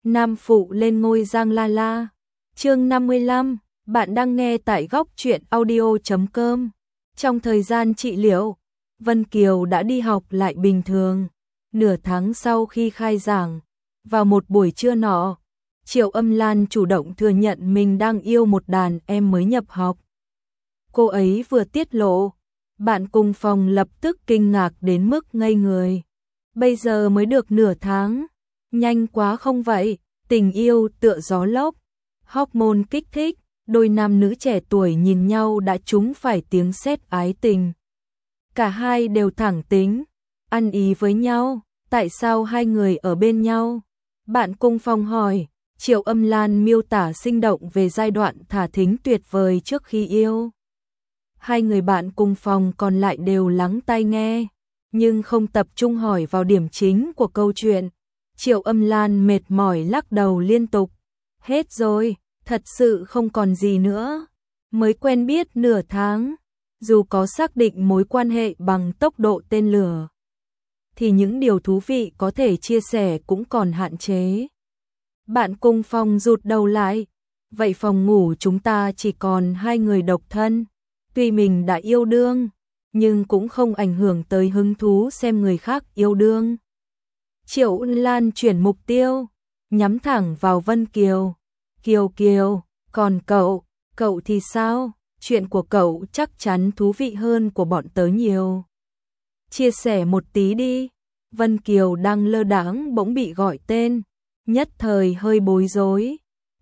Nam phụ lên ngôi Giang La La. Chương 55, bạn đang nghe tại góc truyện audio.com. Trong thời gian trị liệu, Vân Kiều đã đi học lại bình thường. Nửa tháng sau khi khai giảng, vào một buổi trưa nọ, Triệu Âm Lan chủ động thừa nhận mình đang yêu một đàn em mới nhập học. Cô ấy vừa tiết lộ, bạn cùng phòng lập tức kinh ngạc đến mức ngây người. Bây giờ mới được nửa tháng, nhanh quá không vậy? Tình yêu tựa gió lốc, hormone kích thích, đôi nam nữ trẻ tuổi nhìn nhau đã trúng phải tiếng sét ái tình. Cả hai đều thẳng tính, ăn ý với nhau, tại sao hai người ở bên nhau? Bạn cùng phòng hỏi. Triệu Âm Lan miêu tả sinh động về giai đoạn thả thính tuyệt vời trước khi yêu. Hai người bạn cùng phòng còn lại đều lắng tai nghe, nhưng không tập trung hỏi vào điểm chính của câu chuyện. Triệu Âm Lan mệt mỏi lắc đầu liên tục. Hết rồi, thật sự không còn gì nữa. Mới quen biết nửa tháng, dù có xác định mối quan hệ bằng tốc độ tên lửa, thì những điều thú vị có thể chia sẻ cũng còn hạn chế. Bạn cùng phòng rụt đầu lại. Vậy phòng ngủ chúng ta chỉ còn hai người độc thân. Tuy mình đã yêu đương, nhưng cũng không ảnh hưởng tới hứng thú xem người khác yêu đương. Triệu Lan chuyển mục tiêu, nhắm thẳng vào Vân Kiều. Kiều Kiều, còn cậu thì sao? Chuyện của cậu chắc chắn thú vị hơn của bọn tớ nhiều. Chia sẻ một tí đi. Vân Kiều đang lơ đãng bỗng bị gọi tên, nhất thời hơi bối rối.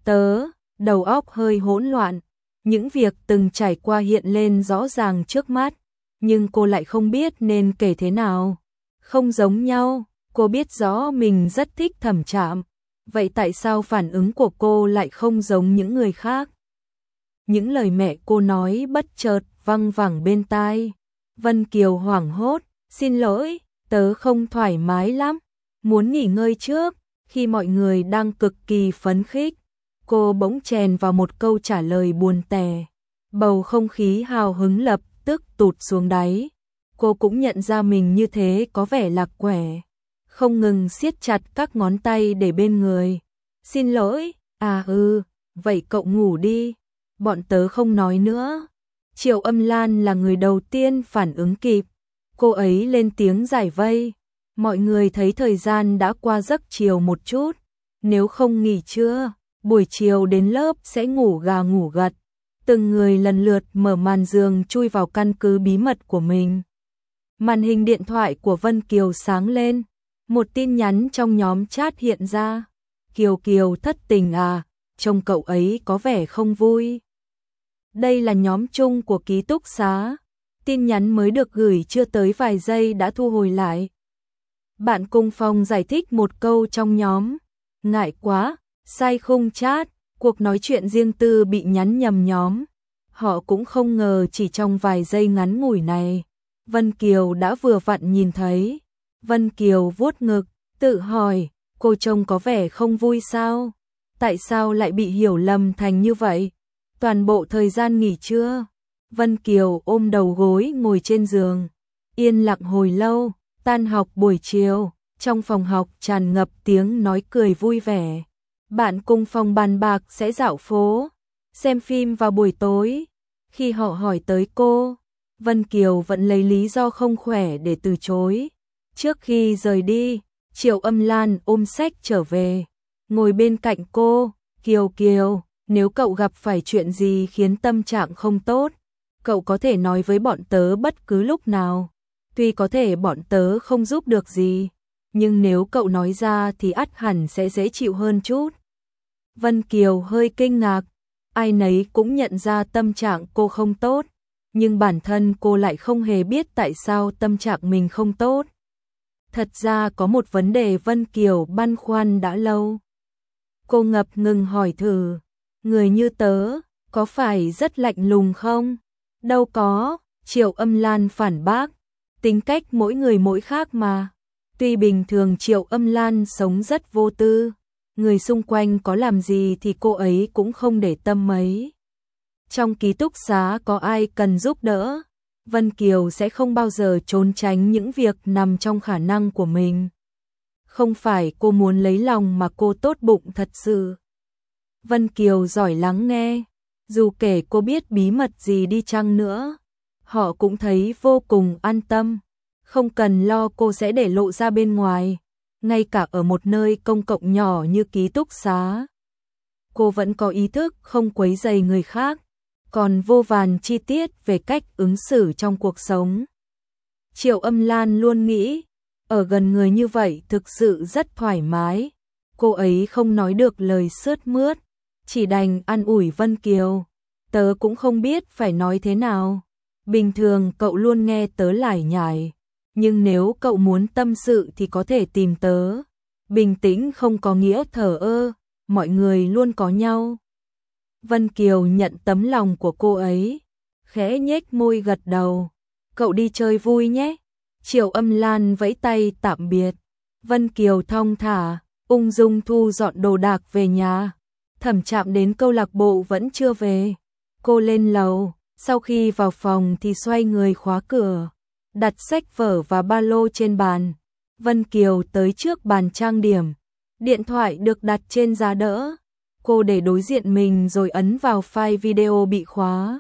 Đầu óc hơi hỗn loạn, những việc từng trải qua hiện lên rõ ràng trước mắt, nhưng cô lại không biết nên kể thế nào. Không giống nhau, cô biết rõ mình rất thích Thẩm Trạm, vậy tại sao phản ứng của cô lại không giống những người khác? Những lời mẹ cô nói bất chợt văng vẳng bên tai. Vân Kiều hoảng hốt, xin lỗi, tớ không thoải mái lắm, muốn nghỉ ngơi trước. Khi mọi người đang cực kỳ phấn khích, cô bỗng chèn vào một câu trả lời buồn tẻ. Bầu không khí hào hứng lập tức tụt xuống đáy. Cô cũng nhận ra mình như thế có vẻ lạc quẻ, không ngừng siết chặt các ngón tay để bên người. Xin lỗi, vậy cậu ngủ đi, bọn tớ không nói nữa. Triệu Âm Lan là người đầu tiên phản ứng kịp. Cô ấy lên tiếng giải vây. Mọi người thấy thời gian đã qua giấc chiều một chút, nếu không nghỉ trưa, buổi chiều đến lớp sẽ ngủ gà ngủ gật. Từng người lần lượt mở màn giường chui vào căn cứ bí mật của mình. Màn hình điện thoại của Vân Kiều sáng lên, một tin nhắn trong nhóm chat hiện ra. Kiều Kiều thất tình à, trông cậu ấy có vẻ không vui. Đây là nhóm chung của ký túc xá. Tin nhắn mới được gửi chưa tới vài giây đã thu hồi lại. Bạn cùng phòng giải thích một câu trong nhóm. Ngại quá, sai khung chat, cuộc nói chuyện riêng tư bị nhắn nhầm nhóm. Họ cũng không ngờ chỉ trong vài giây ngắn ngủi này, Vân Kiều đã vừa vặn nhìn thấy. Vân Kiều vuốt ngực, tự hỏi, cô trông có vẻ không vui sao? Tại sao lại bị hiểu lầm thành như vậy? Toàn bộ thời gian nghỉ trưa, Vân Kiều ôm đầu gối ngồi trên giường, yên lặng hồi lâu. Tan học buổi chiều, trong phòng học tràn ngập tiếng nói cười vui vẻ. Bạn cùng phòng bàn bạc sẽ dạo phố, xem phim vào buổi tối. Khi họ hỏi tới cô, Vân Kiều vẫn lấy lý do không khỏe để từ chối. Trước khi rời đi, Triệu Âm Lan ôm sách trở về, ngồi bên cạnh cô. Kiều Kiều, nếu cậu gặp phải chuyện gì khiến tâm trạng không tốt, cậu có thể nói với bọn tớ bất cứ lúc nào. Tuy có thể bọn tớ không giúp được gì, nhưng nếu cậu nói ra thì ắt hẳn sẽ dễ chịu hơn chút. Vân Kiều hơi kinh ngạc, ai nấy cũng nhận ra tâm trạng cô không tốt, nhưng bản thân cô lại không hề biết tại sao tâm trạng mình không tốt. Thật ra có một vấn đề Vân Kiều băn khoăn đã lâu. Cô ngập ngừng hỏi thử, người như tớ, có phải rất lạnh lùng không? Đâu có, Triệu Âm Lan phản bác. Tính cách mỗi người mỗi khác mà. Tuy bình thường Triệu Âm Lan sống rất vô tư, người xung quanh có làm gì thì cô ấy cũng không để tâm mấy. Trong ký túc xá có ai cần giúp đỡ, Vân Kiều sẽ không bao giờ trốn tránh những việc nằm trong khả năng của mình. Không phải cô muốn lấy lòng mà cô tốt bụng thật sự. Vân Kiều giỏi lắng nghe, dù kể cô biết bí mật gì đi chăng nữa, họ cũng thấy vô cùng an tâm, không cần lo cô sẽ để lộ ra bên ngoài, ngay cả ở một nơi công cộng nhỏ như ký túc xá. Cô vẫn có ý thức không quấy rầy người khác, còn vô vàn chi tiết về cách ứng xử trong cuộc sống. Triệu Âm Lan luôn nghĩ, ở gần người như vậy thực sự rất thoải mái. Cô ấy không nói được lời sướt mướt, chỉ đành an ủi Vân Kiều. Tớ cũng không biết phải nói thế nào. Bình thường cậu luôn nghe tớ lải nhải, nhưng nếu cậu muốn tâm sự thì có thể tìm tớ. Bình tĩnh không có nghĩa thờ ơ, mọi người luôn có nhau. Vân Kiều nhận tấm lòng của cô ấy, khẽ nhếch môi gật đầu. Cậu đi chơi vui nhé. Triệu Âm Lan vẫy tay tạm biệt. Vân Kiều thong thả, ung dung thu dọn đồ đạc về nhà. Thẩm Trạm đến câu lạc bộ vẫn chưa về. Cô lên lầu, sau khi vào phòng thì xoay người khóa cửa, đặt sách vở và ba lô trên bàn. Vân Kiều tới trước bàn trang điểm. Điện thoại được đặt trên giá đỡ. Cô để đối diện mình rồi ấn vào file video bị khóa.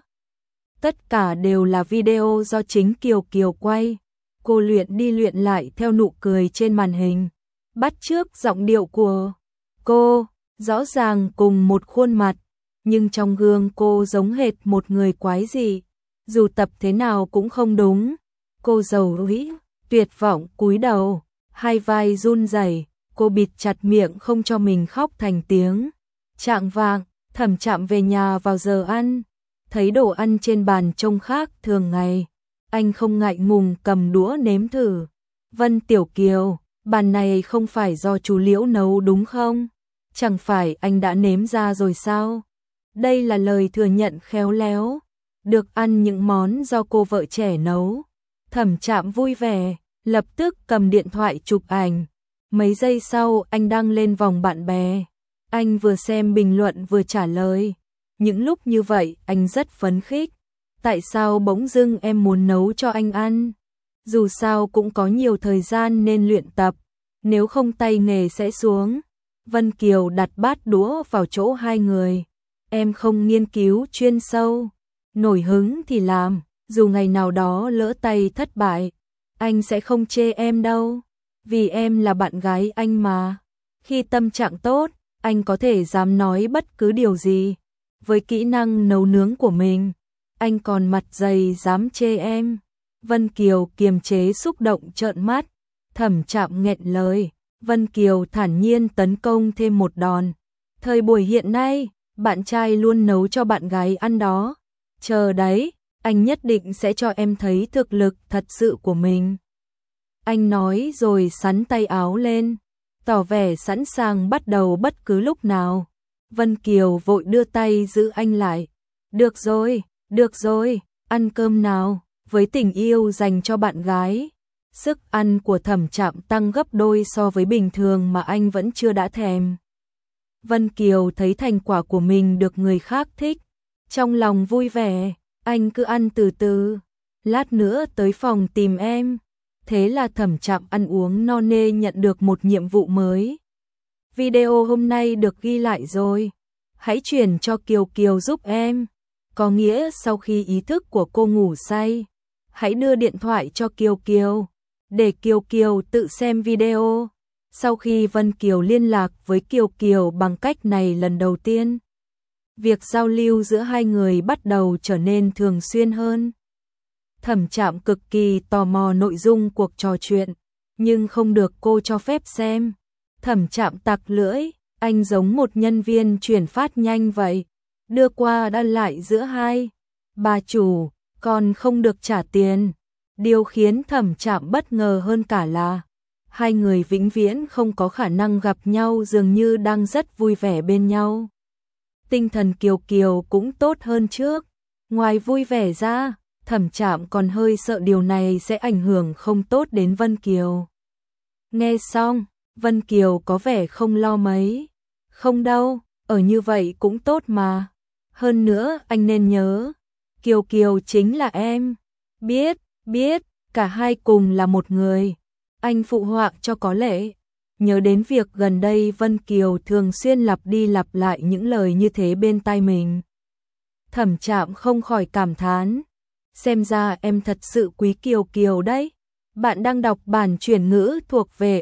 Tất cả đều là video do chính Kiều Kiều quay. Cô luyện đi luyện lại theo nụ cười trên màn hình, bắt chước giọng điệu của cô, rõ ràng cùng một khuôn mặt, nhưng trong gương cô giống hệt một người quái dị, dù tập thế nào cũng không đúng. Cô rầu rĩ, tuyệt vọng cúi đầu, hai vai run rẩy, cô bịt chặt miệng không cho mình khóc thành tiếng. Chạng vạng, Thẩm Trạm về nhà vào giờ ăn, thấy đồ ăn trên bàn trông khác thường ngày. Anh không ngại ngùng cầm đũa nếm thử. Vân Tiểu Kiều, bàn này không phải do chú Liễu nấu đúng không? Chẳng phải anh đã nếm ra rồi sao? Đây là lời thừa nhận khéo léo. Được ăn những món do cô vợ trẻ nấu. Thẩm Trạm vui vẻ, lập tức cầm điện thoại chụp ảnh. Mấy giây sau anh đăng lên vòng bạn bè. Anh vừa xem bình luận vừa trả lời. Những lúc như vậy anh rất phấn khích. Tại sao bỗng dưng em muốn nấu cho anh ăn? Dù sao cũng có nhiều thời gian nên luyện tập, nếu không tay nghề sẽ xuống. Vân Kiều đặt bát đũa vào chỗ hai người. Em không nghiên cứu chuyên sâu, nổi hứng thì làm, dù ngày nào đó lỡ tay thất bại, anh sẽ không chê em đâu, vì em là bạn gái anh mà. Khi tâm trạng tốt, anh có thể dám nói bất cứ điều gì. Với kỹ năng nấu nướng của mình, anh còn mặt dày dám chê em. Vân Kiều kiềm chế xúc động trợn mắt. Thẩm Trạm nghẹn lời. Vân Kiều thản nhiên tấn công thêm một đòn. Thời buổi hiện nay, bạn trai luôn nấu cho bạn gái ăn đó. Chờ đấy, anh nhất định sẽ cho em thấy thực lực thật sự của mình. Anh nói rồi xắn tay áo lên, tỏ vẻ sẵn sàng bắt đầu bất cứ lúc nào. Vân Kiều vội đưa tay giữ anh lại. Được rồi, ăn cơm nào. Với tình yêu dành cho bạn gái, sức ăn của Thẩm Trạm tăng gấp đôi so với bình thường mà anh vẫn chưa đã thèm. Vân Kiều thấy thành quả của mình được người khác thích, trong lòng vui vẻ. Anh cứ ăn từ từ, lát nữa tới phòng tìm em. Thế là Thẩm Trạm ăn uống no nê nhận được một nhiệm vụ mới. Video hôm nay được ghi lại rồi, hãy chuyển cho Kiều Kiều giúp em. Có nghĩa sau khi ý thức của cô ngủ say, hãy đưa điện thoại cho Kiều Kiều, để Kiều Kiều tự xem video. Sau khi Vân Kiều liên lạc với Kiều Kiều bằng cách này lần đầu tiên, việc giao lưu giữa hai người bắt đầu trở nên thường xuyên hơn. Thẩm Trạm cực kỳ tò mò nội dung cuộc trò chuyện, nhưng không được cô cho phép xem. Thẩm Trạm tặc lưỡi, anh giống một nhân viên chuyển phát nhanh vậy, đưa qua đã lại giữa hai bà chủ, còn không được trả tiền. Điều khiến Thẩm Trạm bất ngờ hơn cả là hai người vĩnh viễn không có khả năng gặp nhau, dường như đang rất vui vẻ bên nhau. Tinh thần Kiều Kiều cũng tốt hơn trước. Ngoài vui vẻ ra, Thẩm Trạm còn hơi sợ điều này sẽ ảnh hưởng không tốt đến Vân Kiều. Nghe xong, Vân Kiều có vẻ không lo mấy. Không đâu, ở như vậy cũng tốt mà. Hơn nữa anh nên nhớ, Kiều Kiều chính là em. Biết, cả hai cùng là một người. Anh phụ họa cho có lệ. nhớ đến việc gần đây Vân Kiều thường xuyên lặp đi lặp lại những lời như thế bên tai mình. Thẩm Trạm không khỏi cảm thán, xem ra em thật sự quý Kiều Kiều đấy. Bạn đang đọc bản chuyển ngữ thuộc về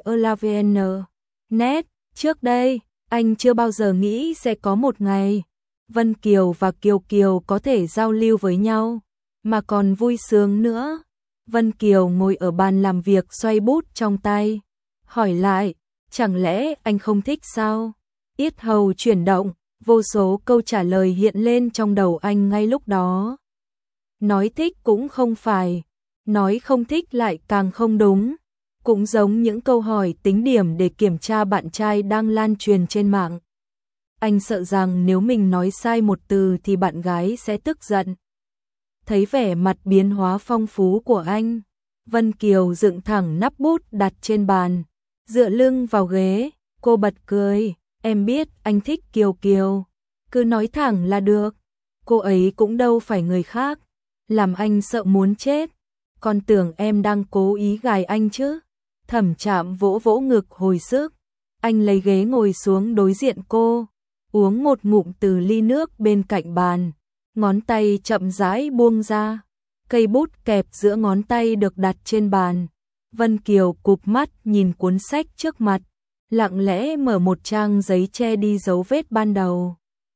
Elavn.net. Trước đây, anh chưa bao giờ nghĩ sẽ có một ngày Vân Kiều và Kiều Kiều có thể giao lưu với nhau, mà còn vui sướng nữa. Vân Kiều ngồi ở bàn làm việc xoay bút trong tay, hỏi lại, chẳng lẽ anh không thích sao? Yết hầu chuyển động, vô số câu trả lời hiện lên trong đầu anh ngay lúc đó. Nói thích cũng không phải, nói không thích lại càng không đúng. Cũng giống những câu hỏi tính điểm để kiểm tra bạn trai đang lan truyền trên mạng. Anh sợ rằng nếu mình nói sai một từ thì bạn gái sẽ tức giận. Thấy vẻ mặt biến hóa phong phú của anh, Vân Kiều dựng thẳng nắp bút đặt trên bàn, dựa lưng vào ghế, cô bật cười, em biết anh thích Kiều Kiều, cứ nói thẳng là được. Cô ấy cũng đâu phải người khác, làm anh sợ muốn chết, còn tưởng em đang cố ý gài anh chứ. Thẩm Trạm vỗ vỗ ngực hồi sức, anh lấy ghế ngồi xuống đối diện cô, uống một ngụm từ ly nước bên cạnh bàn, ngón tay chậm rãi buông ra, cây bút kẹp giữa ngón tay được đặt trên bàn. Vân Kiều cụp mắt nhìn cuốn sách trước mặt, lặng lẽ mở một trang giấy che đi dấu vết ban đầu.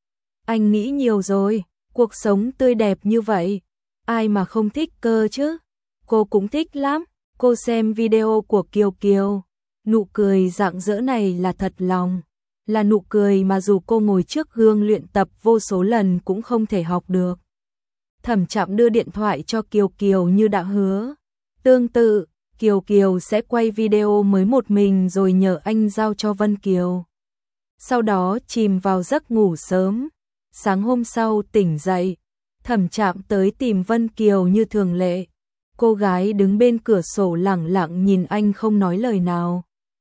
Anh nghĩ nhiều rồi, cuộc sống tươi đẹp như vậy, ai mà không thích cơ chứ? Cô cũng thích lắm. Cô xem video của Kiều Kiều, nụ cười rạng rỡ này là thật lòng, là nụ cười mà dù cô ngồi trước gương luyện tập vô số lần cũng không thể học được. Thẩm Trạm đưa điện thoại cho Kiều Kiều như đã hứa. Tương tự, Kiều Kiều sẽ quay video mới một mình rồi nhờ anh giao cho Vân Kiều. Sau đó chìm vào giấc ngủ sớm. Sáng hôm sau tỉnh dậy, Thẩm Trạm tới tìm Vân Kiều như thường lệ. Cô gái đứng bên cửa sổ lẳng lặng nhìn anh không nói lời nào.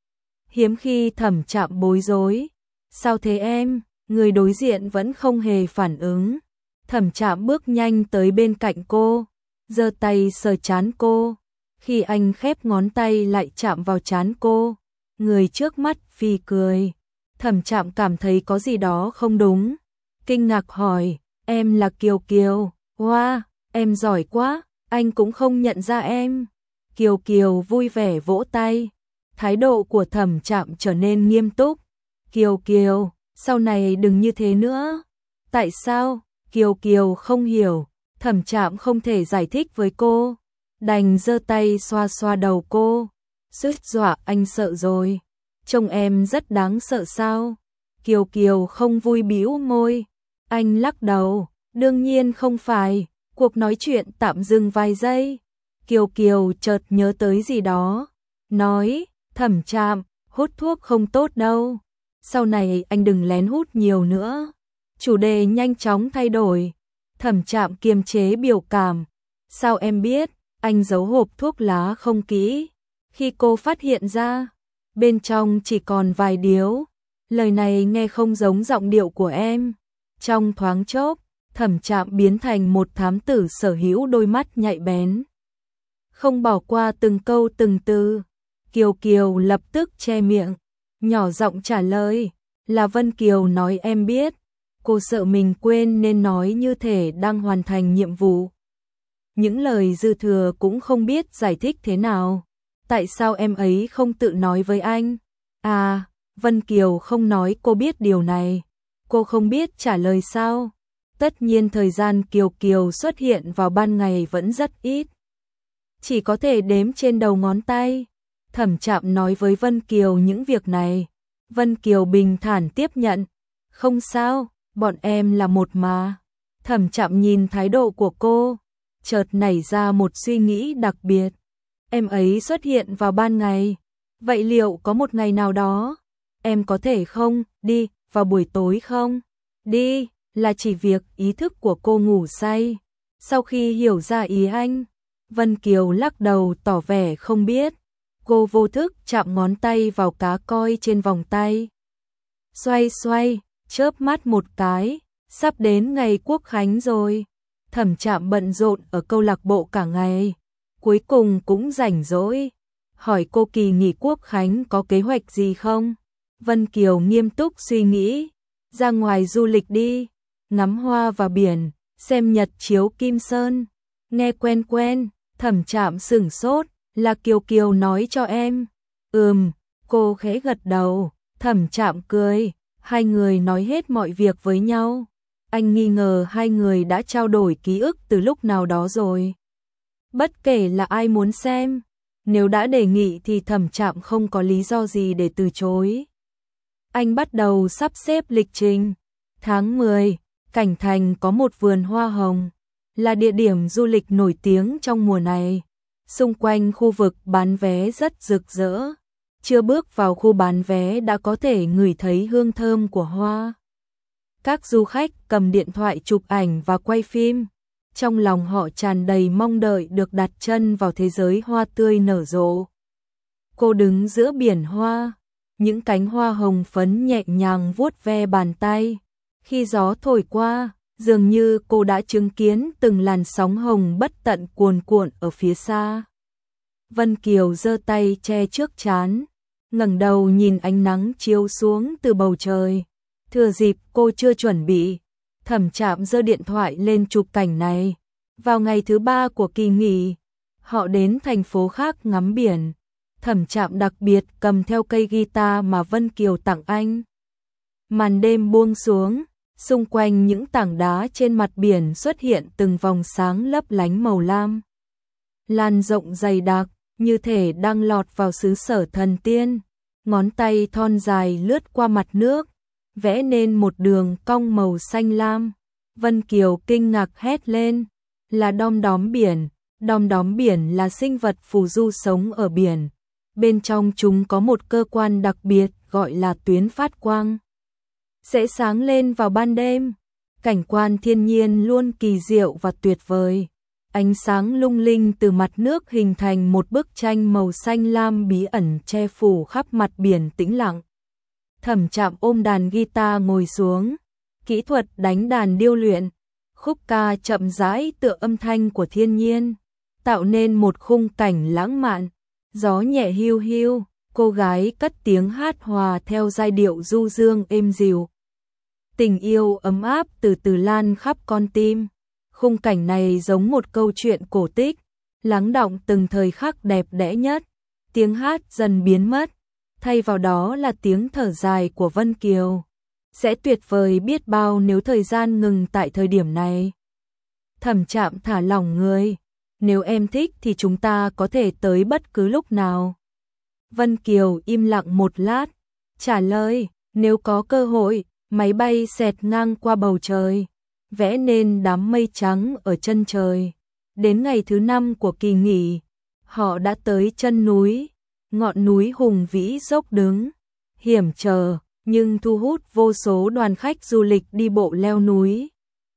Hiếm khi Thẩm Trạm bối rối. Sao thế em? Người đối diện vẫn không hề phản ứng. Thẩm Trạm bước nhanh tới bên cạnh cô, giơ tay sờ trán cô. Khi anh khép ngón tay lại chạm vào trán cô, người trước mắt phì cười. Thẩm Trạm cảm thấy có gì đó không đúng. Kinh ngạc hỏi, em là Kiều Kiều? Wow, em giỏi quá. Anh cũng không nhận ra em. Kiều Kiều vui vẻ vỗ tay. Thái độ của Thẩm Trạm trở nên nghiêm túc. Kiều Kiều, sau này đừng như thế nữa. Tại sao? Kiều Kiều không hiểu. Thẩm Trạm không thể giải thích với cô, đành giơ tay xoa xoa đầu cô. Suýt dọa anh sợ rồi. Trông em rất đáng sợ sao? Kiều Kiều không vui bĩu môi. Anh lắc đầu. Đương nhiên không phải. Cuộc nói chuyện tạm dừng vài giây. Kiều Kiều chợt nhớ tới gì đó, nói, Thẩm Trạm, hút thuốc không tốt đâu. Sau này anh đừng lén hút nhiều nữa. Chủ đề nhanh chóng thay đổi. Thẩm Trạm kiềm chế biểu cảm. Sao em biết? Anh giấu hộp thuốc lá không kỹ. Khi cô phát hiện ra, bên trong chỉ còn vài điếu. Lời này nghe không giống giọng điệu của em. Trong thoáng chốc, Thẩm Trạm biến thành một thám tử sở hữu đôi mắt nhạy bén, không bỏ qua từng câu từng từ. Kiều Kiều lập tức che miệng, nhỏ giọng trả lời, là Vân Kiều nói em biết. Cô sợ mình quên nên nói như thể đang hoàn thành nhiệm vụ. Những lời dư thừa cũng không biết giải thích thế nào. Tại sao em ấy không tự nói với anh? À, Vân Kiều không nói cô biết điều này. Cô không biết trả lời sao? Tất nhiên thời gian Kiều Kiều xuất hiện vào ban ngày vẫn rất ít, chỉ có thể đếm trên đầu ngón tay. Thẩm Trạm nói với Vân Kiều những việc này. Vân Kiều bình thản tiếp nhận. Không sao, bọn em là một mà. Thẩm Trạm nhìn thái độ của cô, chợt nảy ra một suy nghĩ đặc biệt. Em ấy xuất hiện vào ban ngày, vậy liệu có một ngày nào đó, em có thể không đi vào buổi tối không? Đi là chỉ việc ý thức của cô ngủ say. Sau khi hiểu ra ý anh, Vân Kiều lắc đầu tỏ vẻ không biết. Cô vô thức chạm ngón tay vào cá coi trên vòng tay. Xoay xoay, chớp mắt một cái, sắp đến ngày Quốc khánh rồi. Thẩm Trạm bận rộn ở câu lạc bộ cả ngày, cuối cùng cũng rảnh rỗi. hỏi cô kỳ nghỉ quốc khánh có kế hoạch gì không? Vân Kiều nghiêm túc suy nghĩ, ra ngoài du lịch đi, ngắm hoa và biển, xem nhật chiếu Kim Sơn. Nghe quen quen, Thẩm Trạm sửng sốt, là Kiều Kiều nói cho em. Cô khẽ gật đầu, Thẩm Trạm cười, hai người nói hết mọi việc với nhau. Anh nghi ngờ hai người đã trao đổi ký ức từ lúc nào đó rồi. Bất kể là ai muốn xem, nếu đã đề nghị thì Thẩm Trạm không có lý do gì để từ chối. Anh bắt đầu sắp xếp lịch trình. Tháng 10, Cảnh Thành có một vườn hoa hồng, là địa điểm du lịch nổi tiếng trong mùa này. Xung quanh khu vực bán vé rất rực rỡ. Chưa bước vào khu bán vé đã có thể ngửi thấy hương thơm của hoa. Các du khách cầm điện thoại chụp ảnh và quay phim. Trong lòng họ tràn đầy mong đợi được đặt chân vào thế giới hoa tươi nở rộ. Cô đứng giữa biển hoa, những cánh hoa hồng phấn nhẹ nhàng vuốt ve bàn tay. Khi gió thổi qua, dường như cô đã chứng kiến từng làn sóng hồng bất tận cuồn cuộn ở phía xa. Vân Kiều giơ tay che trước trán, ngẩng đầu nhìn ánh nắng chiếu xuống từ bầu trời. Thừa dịp cô chưa chuẩn bị, Thẩm Trạm giơ điện thoại lên chụp cảnh này. Vào ngày thứ 3 của kỳ nghỉ, họ đến thành phố khác ngắm biển. Thẩm Trạm đặc biệt cầm theo cây guitar mà Vân Kiều tặng anh. Màn đêm buông xuống, xung quanh những tảng đá trên mặt biển xuất hiện từng vòng sáng lấp lánh màu lam. Lan rộng dày đặc, như thể đang lọt vào xứ sở thần tiên. Ngón tay thon dài lướt qua mặt nước, vẽ nên một đường cong màu xanh lam. Vân Kiều kinh ngạc hét lên, là đom đóm biển. Đom đóm biển là sinh vật phù du sống ở biển. Bên trong chúng có một cơ quan đặc biệt gọi là tuyến phát quang, sẽ sáng lên vào ban đêm. Cảnh quan thiên nhiên luôn kỳ diệu và tuyệt vời. Ánh sáng lung linh từ mặt nước hình thành một bức tranh màu xanh lam bí ẩn che phủ khắp mặt biển tĩnh lặng. Thẩm Trạm ôm đàn guitar ngồi xuống, kỹ thuật đánh đàn điêu luyện, khúc ca chậm rãi tựa âm thanh của thiên nhiên, tạo nên một khung cảnh lãng mạn. Gió nhẹ hiu hiu, cô gái cất tiếng hát hòa theo giai điệu du dương êm dịu. Tình yêu ấm áp từ từ lan khắp con tim. Khung cảnh này giống một câu chuyện cổ tích, lắng đọng từng thời khắc đẹp đẽ nhất. Tiếng hát dần biến mất, thay vào đó là tiếng thở dài của Vân Kiều. Sẽ tuyệt vời biết bao nếu thời gian ngừng tại thời điểm này. Thẩm Trạm thả lỏng người. Nếu em thích thì chúng ta có thể tới bất cứ lúc nào. Vân Kiều im lặng một lát, trả lời, nếu có cơ hội, máy bay xẹt ngang qua bầu trời, vẽ nên đám mây trắng ở chân trời. Đến ngày thứ 5 của kỳ nghỉ, họ đã tới chân núi, ngọn núi hùng vĩ dốc đứng, hiểm trở, nhưng thu hút vô số đoàn khách du lịch đi bộ leo núi.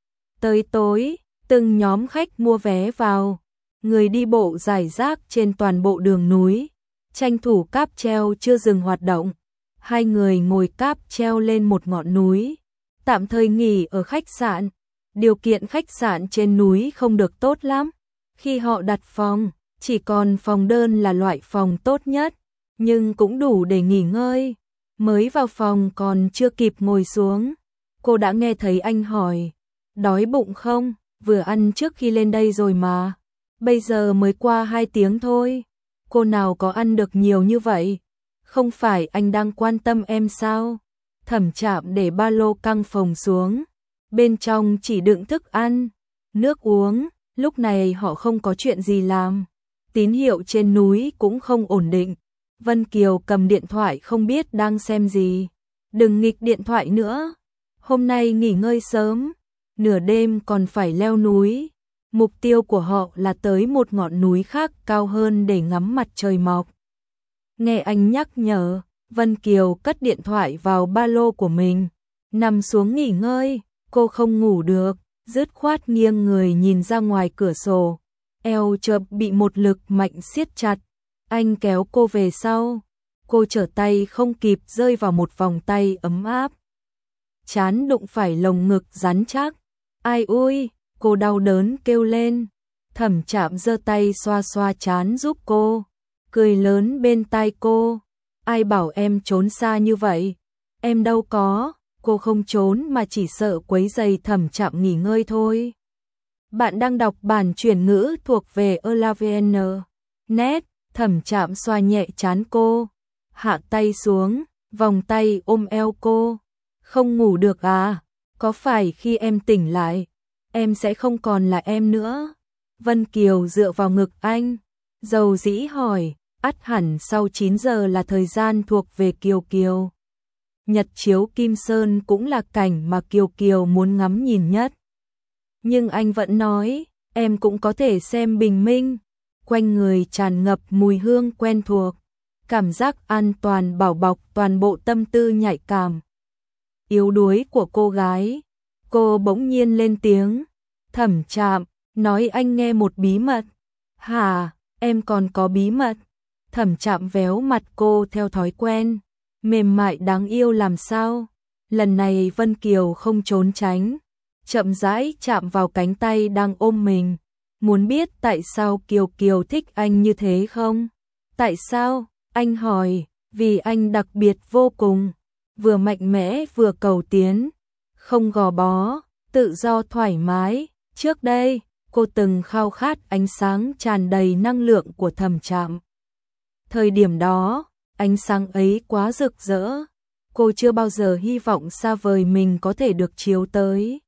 Tới tối, từng nhóm khách mua vé vào, người đi bộ rải rác trên toàn bộ đường núi, tranh thủ cáp treo chưa dừng hoạt động. Hai người ngồi cáp treo lên một ngọn núi, tạm thời nghỉ ở khách sạn. Điều kiện khách sạn trên núi không được tốt lắm. Khi họ đặt phòng, chỉ còn phòng đơn là loại phòng tốt nhất, nhưng cũng đủ để nghỉ ngơi. Mới vào phòng còn chưa kịp ngồi xuống, cô đã nghe thấy anh hỏi, đói bụng không? Vừa ăn trước khi lên đây rồi mà. Bây giờ mới qua 2 tiếng thôi. Cô nào có ăn được nhiều như vậy? Không phải anh đang quan tâm em sao? Thẩm Trạm để ba lô căng phòng xuống. Bên trong chỉ đựng thức ăn, nước uống. Lúc này họ không có chuyện gì làm. Tín hiệu trên núi cũng không ổn định. Vân Kiều cầm điện thoại không biết đang xem gì. Đừng nghịch điện thoại nữa. Hôm nay nghỉ ngơi sớm. Nửa đêm còn phải leo núi. Mục tiêu của họ là tới một ngọn núi khác cao hơn để ngắm mặt trời mọc. Nghe anh nhắc nhở, Vân Kiều cất điện thoại vào ba lô của mình, nằm xuống nghỉ ngơi. Cô không ngủ được, dứt khoát nghiêng người nhìn ra ngoài cửa sổ. Eo chợt bị một lực mạnh siết chặt. Anh kéo cô về sau. Cô trở tay không kịp rơi vào một vòng tay ấm áp. Trán đụng phải lồng ngực rắn chắc. Ai ui! Cô đau đớn kêu lên. Thẩm Trạm giơ tay xoa xoa trán giúp cô. cười lớn bên tai cô. Ai bảo em trốn xa như vậy? Em đâu có, cô không trốn mà chỉ sợ quấy rầy Thẩm Trạm nghỉ ngơi thôi. Bạn đang đọc bản chuyển ngữ thuộc về Elavn. Net, Thẩm Trạm xoa nhẹ trán cô, hạ tay xuống, vòng tay ôm eo cô. Không ngủ được à? Có phải khi em tỉnh lại, em sẽ không còn là em nữa? Vân Kiều dựa vào ngực anh, dầu dĩ hỏi, ắt hẳn sau 9 giờ là thời gian thuộc về Kiều Kiều. Nhật chiếu Kim Sơn cũng là cảnh mà Kiều Kiều muốn ngắm nhìn nhất. Nhưng anh vẫn nói, em cũng có thể xem bình minh. Quanh người tràn ngập mùi hương quen thuộc, cảm giác an toàn bảo bọc toàn bộ tâm tư nhạy cảm, yếu đuối của cô gái. Cô bỗng nhiên lên tiếng, Thẩm Trạm, nói anh nghe một bí mật. Hả, em còn có bí mật? Thẩm Trạm véo mặt cô theo thói quen, mềm mại đáng yêu làm sao. Lần này Vân Kiều không trốn tránh, chậm rãi chạm vào cánh tay đang ôm mình. Muốn biết tại sao Kiều Kiều thích anh như thế không? Tại sao? Anh hỏi, vì anh đặc biệt vô cùng, vừa mạnh mẽ vừa cầu tiến, không gò bó, tự do thoải mái. Trước đây, cô từng khao khát ánh sáng tràn đầy năng lượng của Thẩm Trạm. Thời điểm đó, ánh sáng ấy quá rực rỡ, cô chưa bao giờ hy vọng xa vời mình có thể được chiếu tới.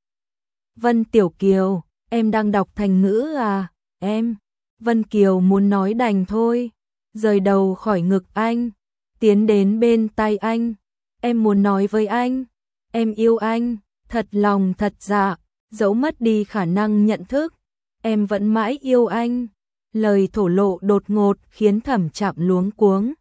Vân Tiểu Kiều, em đang đọc thành ngữ à? Em. Vân Kiều muốn nói đành thôi, rời đầu khỏi ngực anh, tiến đến bên tai anh. Em muốn nói với anh, em yêu anh, thật lòng thật dạ, dẫu mất đi khả năng nhận thức, em vẫn mãi yêu anh. Lời thổ lộ đột ngột khiến Thẩm Trạm luống cuống.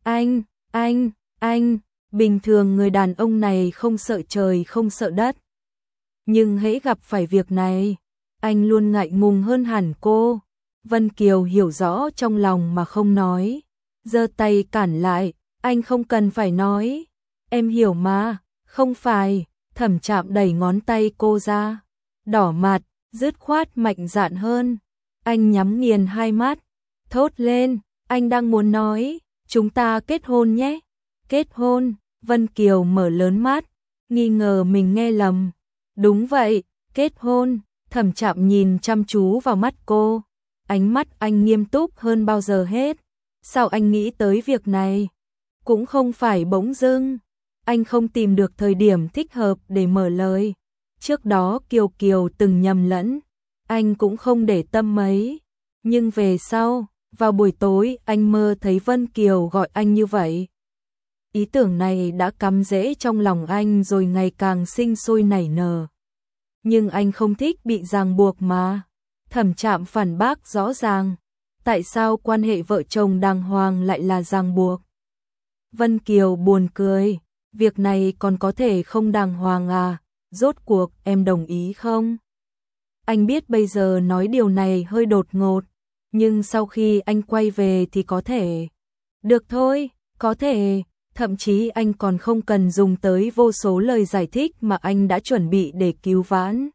Anh, bình thường người đàn ông này không sợ trời không sợ đất. Nhưng hễ gặp phải việc này, anh luôn ngại ngùng hơn hẳn cô. Vân Kiều hiểu rõ trong lòng mà không nói, giơ tay cản lại, anh không cần phải nói. Em hiểu mà, không phải. Thẩm Trạm đẩy ngón tay cô ra, đỏ mặt, dứt khoát mạnh dạn hơn. Anh nhắm nghiền hai mắt, thốt lên, anh đang muốn nói, chúng ta kết hôn nhé. Kết hôn? Vân Kiều mở lớn mắt, nghi ngờ mình nghe lầm. Đúng vậy, kết hôn. Thẩm Trạm nhìn chăm chú vào mắt cô, ánh mắt anh nghiêm túc hơn bao giờ hết. Sao anh nghĩ tới việc này? Cũng không phải bỗng dưng, anh không tìm được thời điểm thích hợp để mở lời. Trước đó Kiều Kiều từng nhầm lẫn, anh cũng không để tâm mấy. Nhưng về sau, vào buổi tối anh mơ thấy Vân Kiều gọi anh như vậy. Ý tưởng này đã cắm rễ trong lòng anh rồi ngày càng sinh sôi nảy nở. Nhưng anh không thích bị ràng buộc mà. Thẩm Trạm phản bác rõ ràng. Tại sao quan hệ vợ chồng đàng hoàng lại là ràng buộc? Vân Kiều buồn cười. Việc này còn có thể không đàng hoàng à? Rốt cuộc em đồng ý không? Anh biết bây giờ nói điều này hơi đột ngột, nhưng sau khi anh quay về thì có thể. Được thôi, có thể. Thậm chí anh còn không cần dùng tới vô số lời giải thích mà anh đã chuẩn bị để cứu vãn.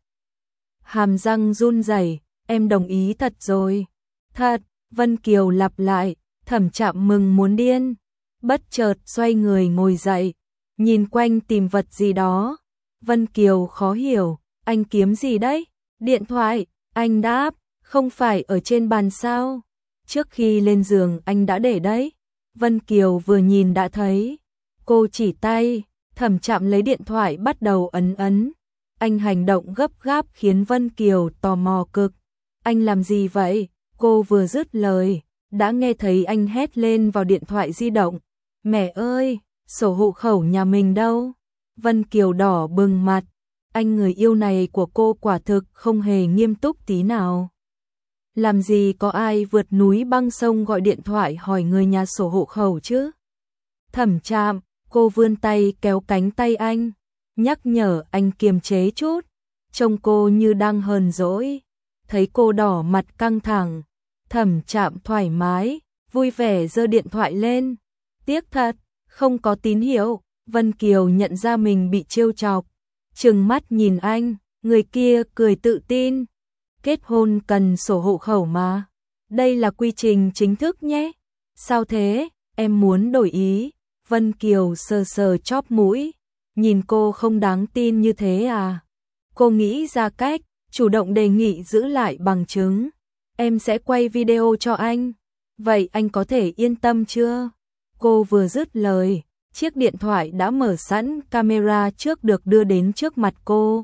Hàm răng run rẩy, em đồng ý thật rồi. Thật, Vân Kiều lặp lại. Thẩm Trạm mừng muốn điên, bất chợt xoay người ngồi dậy, nhìn quanh tìm vật gì đó. Vân Kiều khó hiểu, anh kiếm gì đấy? Điện thoại. Anh đáp, không phải ở trên bàn sao? Trước khi lên giường anh đã để đấy. Vân Kiều vừa nhìn đã thấy. Cô chỉ tay, Thẩm Trạm lấy điện thoại bắt đầu ấn. Anh hành động gấp gáp khiến Vân Kiều tò mò cực. Anh làm gì vậy? Cô vừa dứt lời, đã nghe thấy anh hét lên vào điện thoại di động. Mẹ ơi, sổ hộ khẩu nhà mình đâu? Vân Kiều đỏ bừng mặt. Anh người yêu này của cô quả thực không hề nghiêm túc tí nào. Làm gì có ai vượt núi băng sông gọi điện thoại hỏi người nhà sổ hộ khẩu chứ? Thẩm Trạm, cô vươn tay kéo cánh tay anh, nhắc nhở anh kiềm chế chút. Trông cô như đang hờn dỗi. Thấy cô đỏ mặt căng thẳng, Thẩm Trạm thoải mái, vui vẻ giơ điện thoại lên. Tiếc thật, không có tín hiệu. Vân Kiều nhận ra mình bị trêu chọc, trừng mắt nhìn anh, người kia cười tự tin. Kết hôn cần sổ hộ khẩu mà. Đây là quy trình chính thức nhé. Sao thế, em muốn đổi ý? Vân Kiều sờ sờ chóp mũi, nhìn cô không đáng tin như thế à? Cô nghĩ ra cách, chủ động đề nghị giữ lại bằng chứng. Em sẽ quay video cho anh. Vậy anh có thể yên tâm chưa? Cô vừa dứt lời, chiếc điện thoại đã mở sẵn camera trước được đưa đến trước mặt cô.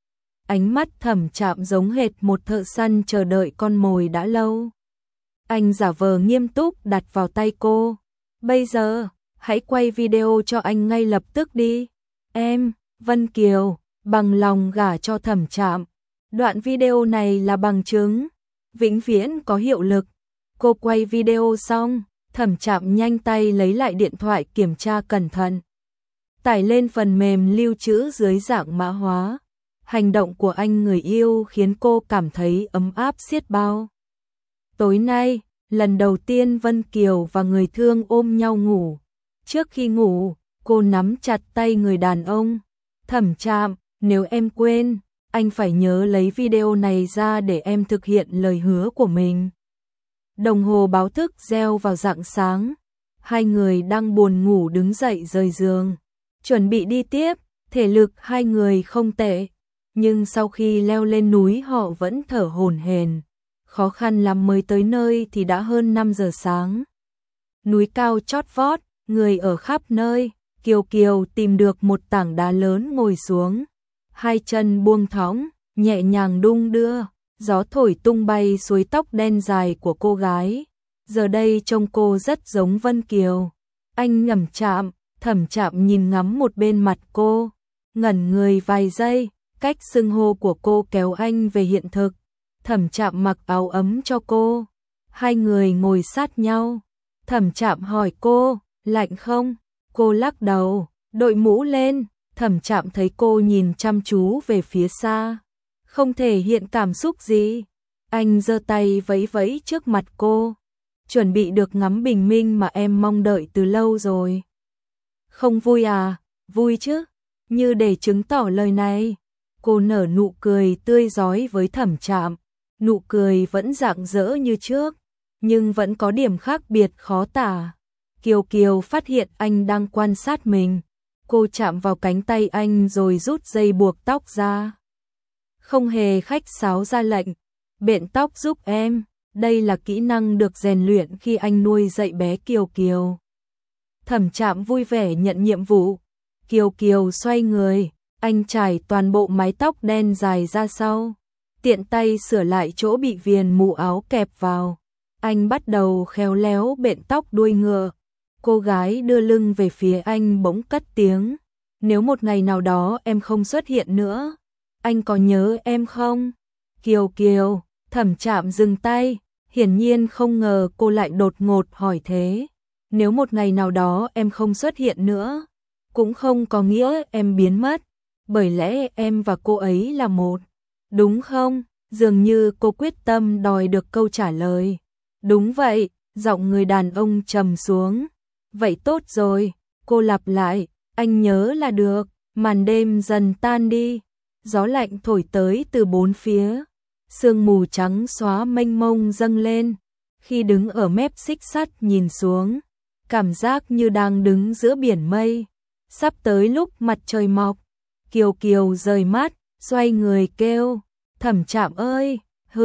Ánh mắt Thẩm Trạm giống hệt một thợ săn chờ đợi con mồi đã lâu. Anh giả vờ nghiêm túc đặt vào tay cô. Bây giờ, hãy quay video cho anh ngay lập tức đi. Em, Vân Kiều, bằng lòng gả cho Thẩm Trạm. Đoạn video này là bằng chứng, vĩnh viễn có hiệu lực. Cô quay video xong, Thẩm Trạm nhanh tay lấy lại điện thoại kiểm tra cẩn thận. Tải lên phần mềm lưu trữ dưới dạng mã hóa. Hành động của anh người yêu khiến cô cảm thấy ấm áp xiết bao. Tối nay, lần đầu tiên Vân Kiều và người thương ôm nhau ngủ. Trước khi ngủ, cô nắm chặt tay người đàn ông. Thẩm Trạm, nếu em quên, anh phải nhớ lấy video này ra để em thực hiện lời hứa của mình. Đồng hồ báo thức reo vào rạng sáng. Hai người đang buồn ngủ đứng dậy rời giường. Chuẩn bị đi tiếp, thể lực hai người không tệ. Nhưng sau khi leo lên núi họ vẫn thở hổn hển. Khó khăn lắm mới tới nơi thì đã hơn 5 giờ sáng. Núi cao chót vót, người ở khắp nơi. Kiều Kiều tìm được một tảng đá lớn ngồi xuống. Hai chân buông thõng, nhẹ nhàng đung đưa. Gió thổi tung bay suối tóc đen dài của cô gái. Giờ đây trông cô rất giống Vân Kiều. Anh nhẩm chạm, Thẩm Trạm nhìn ngắm một bên mặt cô. Ngẩn người vài giây, cách xưng hô của cô kéo anh về hiện thực. Thẩm Trạm mặc áo ấm cho cô. Hai người ngồi sát nhau. Thẩm Trạm hỏi cô, lạnh không? Cô lắc đầu, đội mũ lên. Thẩm Trạm thấy cô nhìn chăm chú về phía xa, không thể hiện cảm xúc gì. Anh giơ tay vẫy vẫy trước mặt cô. Chuẩn bị được ngắm bình minh mà em mong đợi từ lâu rồi. Không vui à? Vui chứ. Như để chứng tỏ lời này, cô nở nụ cười tươi rói với Thẩm Trạm. Nụ cười vẫn rạng rỡ như trước, nhưng vẫn có điểm khác biệt khó tả. Kiều Kiều phát hiện anh đang quan sát mình. Cô chạm vào cánh tay anh rồi rút dây buộc tóc ra. Không hề khách sáo ra lệnh, bện tóc giúp em. Đây là kỹ năng được rèn luyện khi anh nuôi dạy bé Kiều Kiều. Thẩm Trạm vui vẻ nhận nhiệm vụ. Kiều Kiều xoay người, anh trải toàn bộ mái tóc đen dài ra sau. Tiện tay sửa lại chỗ bị viền mũ áo kẹp vào. Anh bắt đầu khéo léo bện tóc đuôi ngựa. Cô gái đưa lưng về phía anh bỗng cất tiếng. Nếu một ngày nào đó em không xuất hiện nữa, anh có nhớ em không? Kiều Kiều, Thẩm Trạm dừng tay, hiển nhiên không ngờ cô lại đột ngột hỏi thế. Nếu một ngày nào đó em không xuất hiện nữa, cũng không có nghĩa em biến mất, bởi lẽ em và cô ấy là một, đúng không? Dường như cô quyết tâm đòi được câu trả lời. Đúng vậy, giọng người đàn ông trầm xuống. Vậy tốt rồi, cô lặp lại, anh nhớ là được. Màn đêm dần tan đi, gió lạnh thổi tới từ bốn phía, sương mù trắng xóa mênh mông dâng lên. Khi đứng ở mép xích sắt nhìn xuống, cảm giác như đang đứng giữa biển mây. Sắp tới lúc mặt trời mọc. Kiều Kiều rời mắt, xoay người kêu, Thẩm Trạm ơi,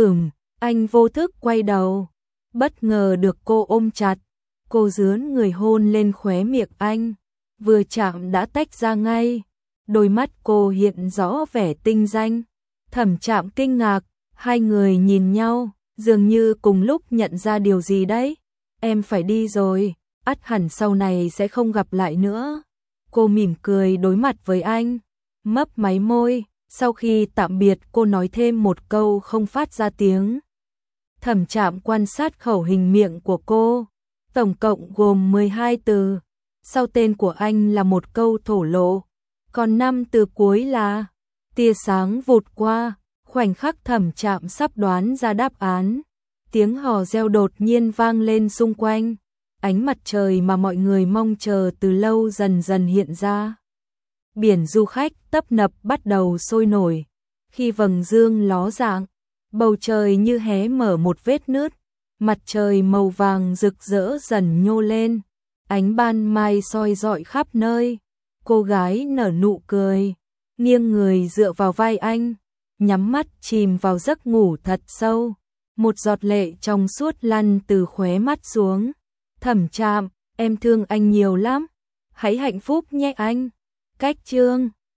anh vô thức quay đầu, bất ngờ được cô ôm chặt. Cô dướn người hôn lên khóe miệng anh, vừa chạm đã tách ra ngay. Đôi mắt cô hiện rõ vẻ tinh danh. Thẩm Trạm kinh ngạc, hai người nhìn nhau, dường như cùng lúc nhận ra điều gì đấy. Em phải đi rồi, ắt hẳn sau này sẽ không gặp lại nữa. Cô mỉm cười đối mặt với anh, mấp máy môi, sau khi tạm biệt cô nói thêm một câu không phát ra tiếng. Thẩm Trạm quan sát khẩu hình miệng của cô, tổng cộng gồm 12 từ, sau tên của anh là một câu thổ lộ, còn 5 từ cuối là tia sáng vụt qua. Khoảnh khắc Thẩm Trạm sắp đoán ra đáp án, tiếng hò reo đột nhiên vang lên xung quanh. Ánh mặt trời mà mọi người mong chờ từ lâu dần dần hiện ra. Biển du khách tấp nập bắt đầu sôi nổi. Khi vầng dương ló dạng, bầu trời như hé mở một vết nứt. Mặt trời màu vàng rực rỡ dần nhô lên, ánh ban mai soi rọi khắp nơi. Cô gái nở nụ cười, nghiêng người dựa vào vai anh, nhắm mắt chìm vào giấc ngủ thật sâu. Một giọt lệ trong suốt lăn từ khóe mắt xuống. Thẩm Trạm, em thương anh nhiều lắm. Hãy hạnh phúc nhé anh. Cách chương